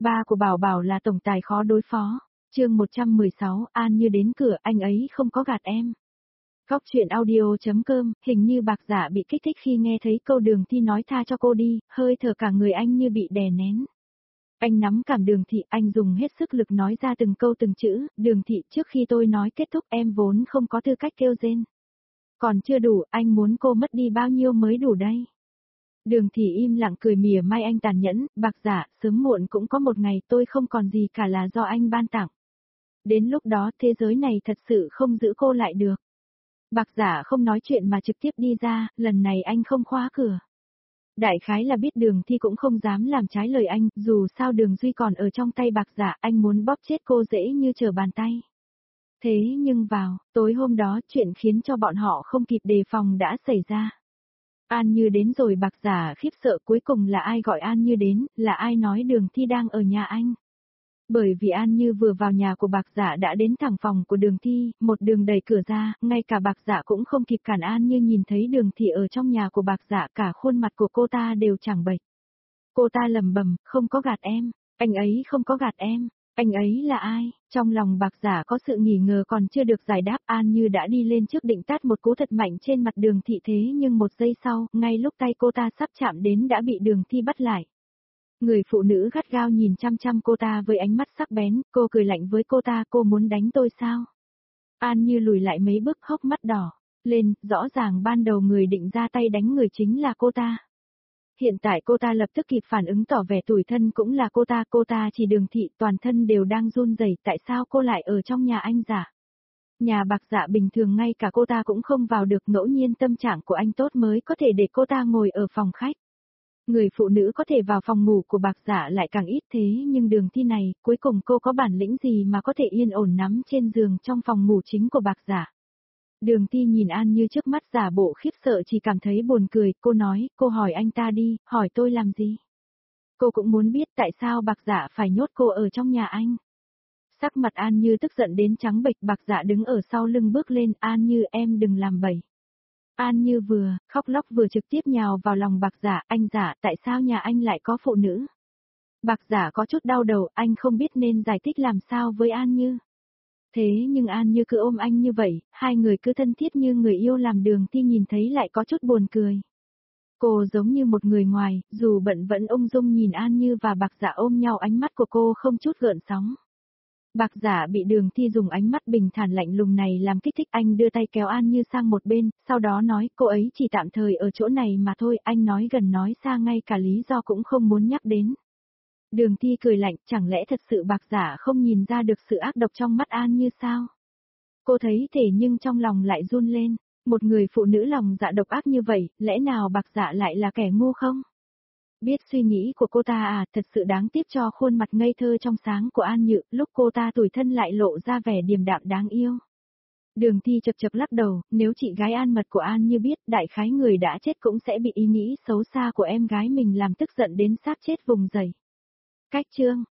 Ba của Bảo Bảo là tổng tài khó đối phó. Chương 116, An Như đến cửa, anh ấy không có gạt em. Góc truyện audio.com, hình như Bạc Dạ bị kích thích khi nghe thấy câu Đường Thi nói tha cho cô đi, hơi thở cả người anh như bị đè nén. Anh nắm cảm Đường Thị, anh dùng hết sức lực nói ra từng câu từng chữ, Đường Thị, trước khi tôi nói kết thúc em vốn không có tư cách kêu rên. Còn chưa đủ, anh muốn cô mất đi bao nhiêu mới đủ đây? Đường Thị im lặng cười mỉa mai anh tàn nhẫn, Bạc Dạ, sớm muộn cũng có một ngày tôi không còn gì cả là do anh ban tặng. Đến lúc đó thế giới này thật sự không giữ cô lại được. Bạc Dạ không nói chuyện mà trực tiếp đi ra, lần này anh không khóa cửa. Đại khái là biết Đường Thi cũng không dám làm trái lời anh, dù sao Đường Duy còn ở trong tay Bạc Dạ, anh muốn bóp chết cô dễ như trở bàn tay. Thế nhưng tối hôm đó chuyện khiến cho bọn họ không kịp đề phòng đã xảy ra. An Như đến rồi. Bạc Dạ khiếp sợ, cuối cùng là ai gọi An Như đến, là ai nói Đường Thi đang ở nhà anh. Bởi vì An Như vừa vào nhà của Bạc Dạ đã đến thẳng phòng của Đường Thi, một đường đẩy cửa ra, ngay cả Bạc Dạ cũng không kịp cản. An Như nhìn thấy Đường Thi ở trong nhà của Bạc Dạ, cả khuôn mặt của cô ta đều trắng bệch. Cô ta lẩm bẩm, không có gạt em, anh ấy không có gạt em, anh ấy là ai? Trong lòng Bạc Dạ có sự nghi ngờ còn chưa được giải đáp, An Như đã đi lên trước định tát một cú thật mạnh trên mặt Đường Thị, thế nhưng một giây sau, ngay lúc tay cô ta sắp chạm đến đã bị Đường Thi bắt lại. Người phụ nữ gắt gao nhìn chăm chăm cô ta với ánh mắt sắc bén, cô cười lạnh với cô ta, cô muốn đánh tôi sao? An Như lùi lại mấy bước, hốc mắt đỏ lên, rõ ràng ban đầu người định ra tay đánh người chính là cô ta. Hiện tại cô ta lập tức kịp phản ứng tỏ vẻ tủi thân, cũng là cô ta chỉ Đường Thị, toàn thân đều đang run rẩy, tại sao cô lại ở trong nhà anh giả? Nhà Bạc Dạ bình thường ngay cả cô ta cũng không vào được, ngẫu nhiên tâm trạng của anh tốt mới có thể để cô ta ngồi ở phòng khách. Người phụ nữ có thể vào phòng ngủ của Bạc Dạ lại càng ít, thế nhưng Đường Thi này, cuối cùng cô có bản lĩnh gì mà có thể yên ổn nằm trên giường trong phòng ngủ chính của Bạc Dạ? Đường Thi nhìn An Như trước mắt giả bộ khiếp sợ, chỉ cảm thấy buồn cười, cô nói, cô hỏi anh ta đi, hỏi tôi làm gì? Cô cũng muốn biết tại sao Bạc Dạ phải nhốt cô ở trong nhà anh. Sắc mặt An Như tức giận đến trắng bệch. Bạc Dạ đứng ở sau lưng bước lên, An Như em đừng làm bậy. An Như vừa khóc lóc vừa trực tiếp nhào vào lòng Bạc Dạ, anh Dạ, tại sao nhà anh lại có phụ nữ? Bạc Dạ có chút đau đầu, anh không biết nên giải thích làm sao với An Như. Thế nhưng An Như cứ ôm anh như vậy, hai người cứ thân thiết như người yêu, làm Đường Thi nhìn thấy lại có chút buồn cười. Cô giống như một người ngoài, dù bận vẫn ung dung nhìn An Như và Bạc Dạ ôm nhau, ánh mắt của cô không chút gợn sóng. Bạc Dạ bị Đường Thi dùng ánh mắt bình thản lạnh lùng này làm kích thích, anh đưa tay kéo An Như sang một bên, sau đó nói, cô ấy chỉ tạm thời ở chỗ này mà thôi, anh nói gần nói xa ngay cả lý do cũng không muốn nhắc đến. Đường Thi cười lạnh, chẳng lẽ thật sự Bạc Dạ không nhìn ra được sự ác độc trong mắt An Như sao? Cô thấy thể nhưng trong lòng lại run lên, một người phụ nữ lòng dạ độc ác như vậy, lẽ nào Bạc Dạ lại là kẻ ngu không? Biết suy nghĩ của cô ta à, thật sự đáng tiếc cho khuôn mặt ngây thơ trong sáng của An Như, lúc cô ta tủi thân lại lộ ra vẻ điềm đạm đáng yêu. Đường Thi chật chật lắc đầu, nếu chị gái An Mật của An Như biết, đại khái người đã chết cũng sẽ bị ý nghĩ xấu xa của em gái mình làm tức giận đến sát chết vùng dậy. Cách chương